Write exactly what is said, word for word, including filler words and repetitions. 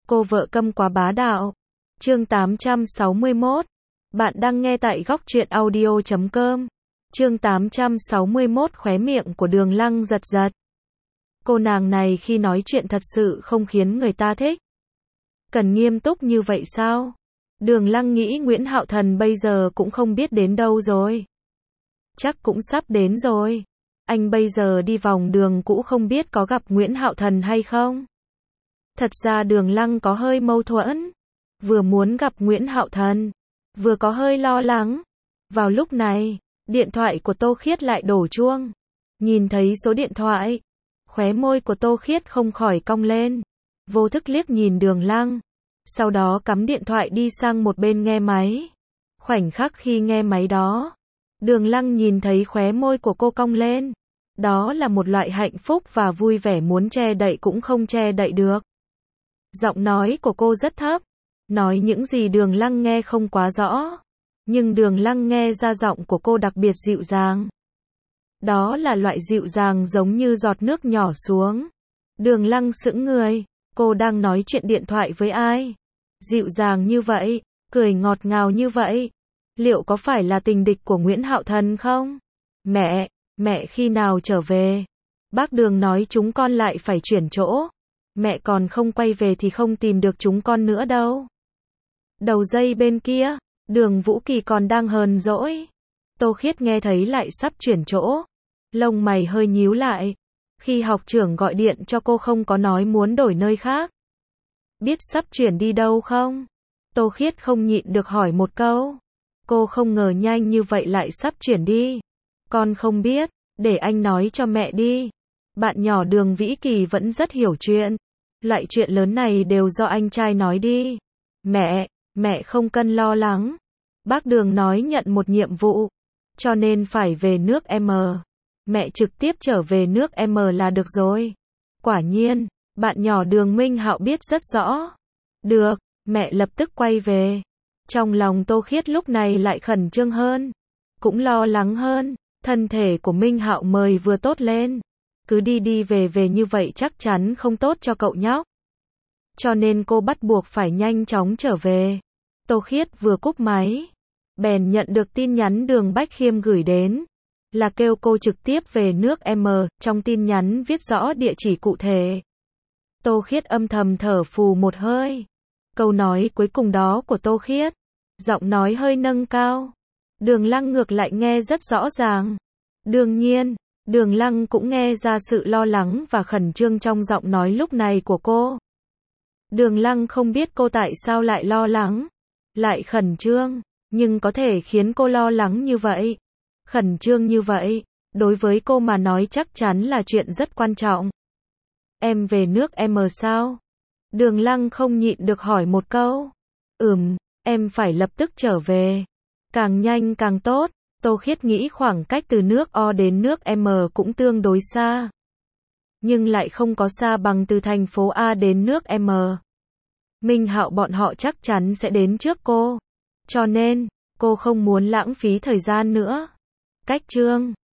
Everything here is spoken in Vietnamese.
Cô vợ câm quá bá đạo. Chương tám trăm sáu mươi mốt. Bạn đang nghe tại góc truyện audio chấm com. Chương tám trăm sáu mươi mốt. Khóe miệng của Đường Lăng giật giật. Cô nàng này khi nói chuyện thật sự không khiến người ta thích. Cần nghiêm túc như vậy sao? Đường Lăng nghĩ Nguyễn Hạo Thần bây giờ cũng không biết đến đâu rồi. Chắc cũng sắp đến rồi. Anh bây giờ đi vòng đường cũ không biết có gặp Nguyễn Hạo Thần hay không? Thật ra Đường Lăng có hơi mâu thuẫn. Vừa muốn gặp Nguyễn Hạo Thần, vừa có hơi lo lắng. Vào lúc này, điện thoại của Tô Khiết lại đổ chuông. Nhìn thấy số điện thoại, khóe môi của Tô Khiết không khỏi cong lên. Vô thức liếc nhìn Đường Lăng. Sau đó cắm điện thoại đi sang một bên nghe máy. Khoảnh khắc khi nghe máy đó, Đường Lăng nhìn thấy khóe môi của cô cong lên. Đó là một loại hạnh phúc và vui vẻ muốn che đậy cũng không che đậy được. Giọng nói của cô rất thấp. Nói những gì Đường Lăng nghe không quá rõ. Nhưng Đường Lăng nghe ra giọng của cô đặc biệt dịu dàng. Đó là loại dịu dàng giống như giọt nước nhỏ xuống. Đường Lăng sững người. Cô đang nói chuyện điện thoại với ai? Dịu dàng như vậy, cười ngọt ngào như vậy. Liệu có phải là tình địch của Nguyễn Hạo Thần không? Mẹ, mẹ khi nào trở về? Bác Đường nói chúng con lại phải chuyển chỗ. Mẹ còn không quay về thì không tìm được chúng con nữa đâu. Đầu dây bên kia, Đường Vũ Kỳ còn đang hờn dỗi. Tô Khiết nghe thấy lại sắp chuyển chỗ. Lông mày hơi nhíu lại. Khi học trưởng gọi điện cho cô không có nói muốn đổi nơi khác. Biết sắp chuyển đi đâu không? Tô Khiết không nhịn được hỏi một câu. Cô không ngờ nhanh như vậy lại sắp chuyển đi. Con không biết, để anh nói cho mẹ đi. Bạn nhỏ Đường Vĩ Kỳ vẫn rất hiểu chuyện. Loại chuyện lớn này đều do anh trai nói đi. Mẹ, mẹ không cần lo lắng. Bác Đường nói nhận một nhiệm vụ, cho nên phải về nước M. Mẹ trực tiếp trở về nước M là được rồi. Quả nhiên, bạn nhỏ Đường Minh Hạo biết rất rõ. Được, mẹ lập tức quay về. Trong lòng Tô Khiết lúc này lại khẩn trương hơn, cũng lo lắng hơn. Thân thể của Minh Hạo mời vừa tốt lên. Cứ đi đi về về như vậy chắc chắn không tốt cho cậu nhóc. Cho nên cô bắt buộc phải nhanh chóng trở về. Tô Khiết vừa cúp máy, bèn nhận được tin nhắn Đường Bách Khiêm gửi đến. Là kêu cô trực tiếp về nước M, trong tin nhắn viết rõ địa chỉ cụ thể. Tô Khiết âm thầm thở phù một hơi. Câu nói cuối cùng đó của Tô Khiết, giọng nói hơi nâng cao. Đường Lăng ngược lại nghe rất rõ ràng. Đương nhiên, Đường Lăng cũng nghe ra sự lo lắng và khẩn trương trong giọng nói lúc này của cô. Đường Lăng không biết cô tại sao lại lo lắng, lại khẩn trương, nhưng có thể khiến cô lo lắng như vậy, khẩn trương như vậy, đối với cô mà nói chắc chắn là chuyện rất quan trọng. Em về nước M sao? Đường Lăng không nhịn được hỏi một câu. Ừm, em phải lập tức trở về. Càng nhanh càng tốt. Tô Khiết nghĩ khoảng cách từ nước O đến nước M cũng tương đối xa. Nhưng lại không có xa bằng từ thành phố A đến nước M. Minh Hạo bọn họ chắc chắn sẽ đến trước cô. Cho nên, cô không muốn lãng phí thời gian nữa. Cách chương